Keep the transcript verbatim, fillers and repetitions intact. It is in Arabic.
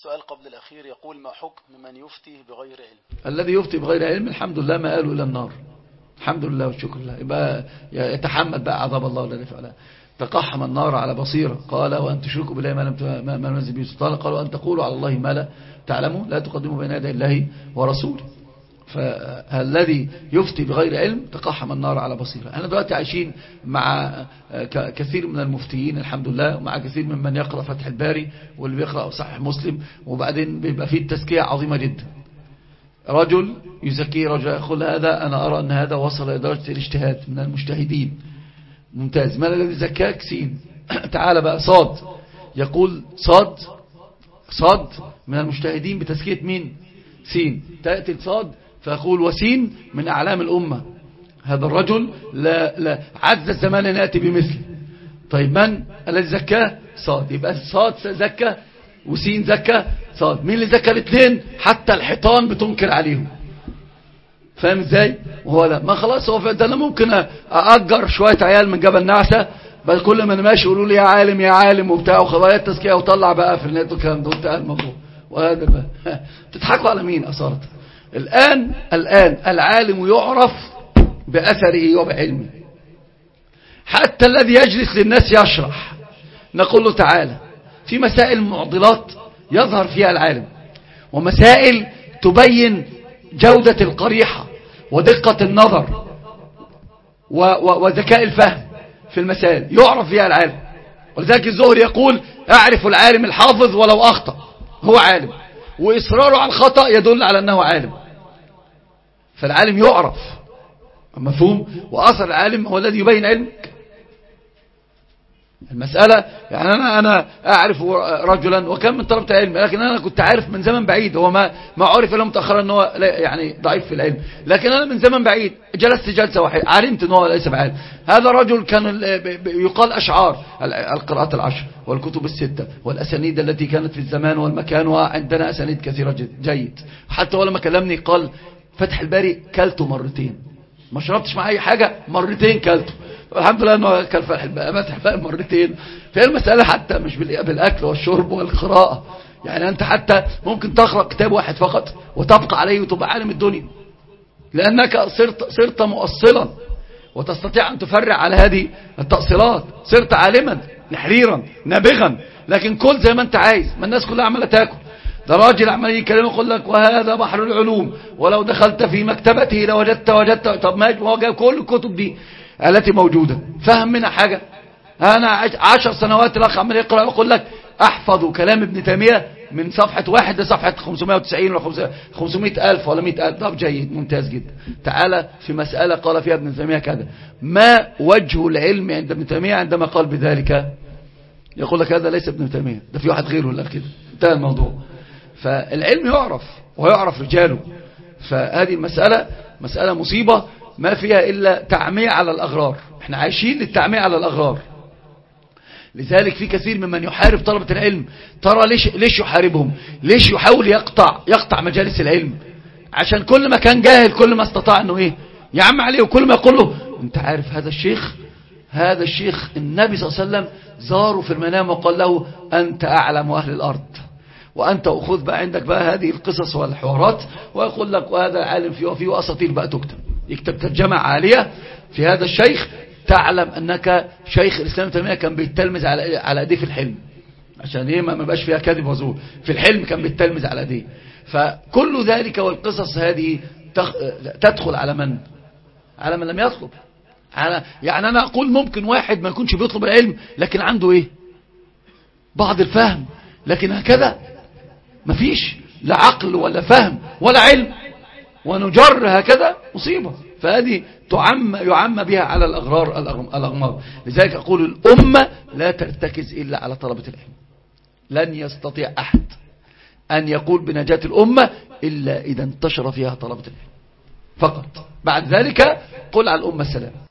السؤال قبل الأخير يقول: ما حكم من يفتي بغير علم؟ الذي يفتي بغير علم الحمد لله ما قالوا إلى النار، الحمد لله والشكر لله، يبقى يتحمل بقى عذاب الله الذي فعله. تقحم النار على بصيرة، قال وأن تشركوا بالله ما لم ما نزل به سلطان، قال وأن تقولوا على الله ما لا تعلموا، لا تقدموا بين يدي الله ورسوله. فالذي يفتي بغير علم تقحم النار على بصيرة. احنا دلوقتي عايشين مع كثير من المفتيين الحمد لله، ومع كثير ممن يقرأ فتح الباري واللي بيقرأ صحيح مسلم، وبعدين بيبقى فيه التزكية عظيمة جدا. رجل يزكي رجل يقول هذا أنا أرى أن هذا وصل إلى درجة الاجتهاد من المجتهدين، ممتاز. ما الذي زكاك؟ سين. تعال بقى صاد، يقول صاد صاد من المجتهدين بتزكية مين؟ سين. تأتي صاد فيقول وسين من أعلام الأمة، هذا الرجل لا, لا عز الزمان أن يأتي بمثله. طيب من الذي زكاه؟ صاد. يبقى صاد زكى وسين زكى صاد. مين اللي زكى الاثنين؟ حتى الحيطان بتنكر عليهم. فاهم ازاي؟ وهو لا، ما خلاص هو ده. انا ممكن أأجر شوية عيال من جبل نعسة، بل كل ما انا ماشي يقولوا لي يا عالم يا عالم وبتاع وخلاص التزكية وطلع بقى في النت والكلام ده وانتهى الموضوع. وهذا بقى تضحكوا على مين أصارت؟ الآن الآن العالم يعرف بأثره وبعلمه. حتى الذي يجلس للناس يشرح نقول له تعالى، في مسائل معضلات يظهر فيها العالم، ومسائل تبين جودة القريحة ودقة النظر وذكاء الفهم في المسائل يعرف فيها العالم. ولذلك الزهري يقول أعرف العالم الحافظ ولو أخطأ، هو عالم، وإصراره على الخطأ يدل على أنه عالم. فالعالم يعرف، مفهوم؟ وأثر العالم هو الذي يبين علمك. المسألة يعني أنا أنا أعرف رجلا وكان من طلبة العلم، لكن أنا كنت عارف من زمن بعيد، هو ما ما عرف إلا متأخرا أنه هو يعني ضعيف في العلم، لكن أنا من زمن بعيد جلست جلسة واحدة علمت أنه ليس بعالم. هذا رجل كان يقال أشعار القراءات العشر والكتب الستة والأسانيد التي كانت في الزمان والمكان، وعندنا أسانيد كثيرة جيد. حتى ولما كلمني قال فتح الباري كلته مرتين، ما شربتش مع أي حاجة، مرتين كلته. الحمد لله أنه كان فتح الباري مرتين. في المسألة حتى مش بالأكل والشرب والقراءة، يعني أنت حتى ممكن تقرأ كتاب واحد فقط وتبقى عليه وتبقى عالم الدنيا، لأنك صرت, صرت مؤصلا وتستطيع أن تفرع على هذه التأصيلات. صرت عالما نحريرا نابغا، لكن كل زي ما أنت عايز، ما الناس كلها عمالة تاكل. ده راجل عمال يكلمه يقول لك وهذا بحر العلوم، ولو دخلت في مكتبته لوجدت وجدت. طب ما هو جايب كل الكتب دي التي موجودة، فهم منها حاجة؟ أنا عشر سنوات الأخ عمال يقرأ ويقول لك أحفظ كلام ابن تيمية من صفحة واحد لصفحة خمسمائة وتسعين ولا خمسمائة ألف ولا مئة ألف. طب جيد ممتاز جدا. تعالى في مسألة قال فيها ابن تيمية كذا، ما وجه العلم عند ابن تيمية عندما قال بذلك؟ يقول لك هذا ليس ابن تيمية، ده في واحد غيره ولا كده، انتهى الموضوع. فالعلم يعرف ويعرف رجاله. فهذه المسألة مسألة مصيبة ما فيها إلا تعمية على الأغرار. احنا عايشين للتعمية على الأغرار. لذلك في كثير ممن يحارب طلبة العلم، ترى ليش ليش يحاربهم؟ ليش يحاول يقطع يقطع مجالس العلم؟ عشان كل ما كان جاهل كل ما استطاع انه ايه يعم عليه، وكل ما يقول له انت عارف هذا الشيخ هذا الشيخ النبي صلى الله عليه وسلم زاره في المنام وقال له انت اعلم اهل الارض، وانت اخذ بقى عندك بقى هذه القصص والحوارات، ويقول لك وهذا عالم فيه وفيه واساطير بقى تكتب، يكتب ترجمة عالية في هذا الشيخ. تعلم أنك شيخ الإسلام تيمية كان بيتلمز على على أيديه في الحلم، عشان إيه ما بقاش فيها كذب وزور، في الحلم كان بيتلمز على أيديه. فكل ذلك والقصص هذه تدخل على من؟ على من لم يطلب. على يعني أنا أقول ممكن واحد ما يكونش بيطلب العلم لكن عنده إيه بعض الفهم، لكن هكذا ما فيش لا عقل ولا فهم ولا علم، ونجر هكذا مصيبة. فهذه تعم يعم بها على الأغرار الأغمار. لذلك أقول الأمة لا ترتكز إلا على طلبة العلم. لن يستطيع أحد أن يقول بنجاة الأمة إلا إذا انتشر فيها طلبة العلم فقط. بعد ذلك قل على الأمة السلام.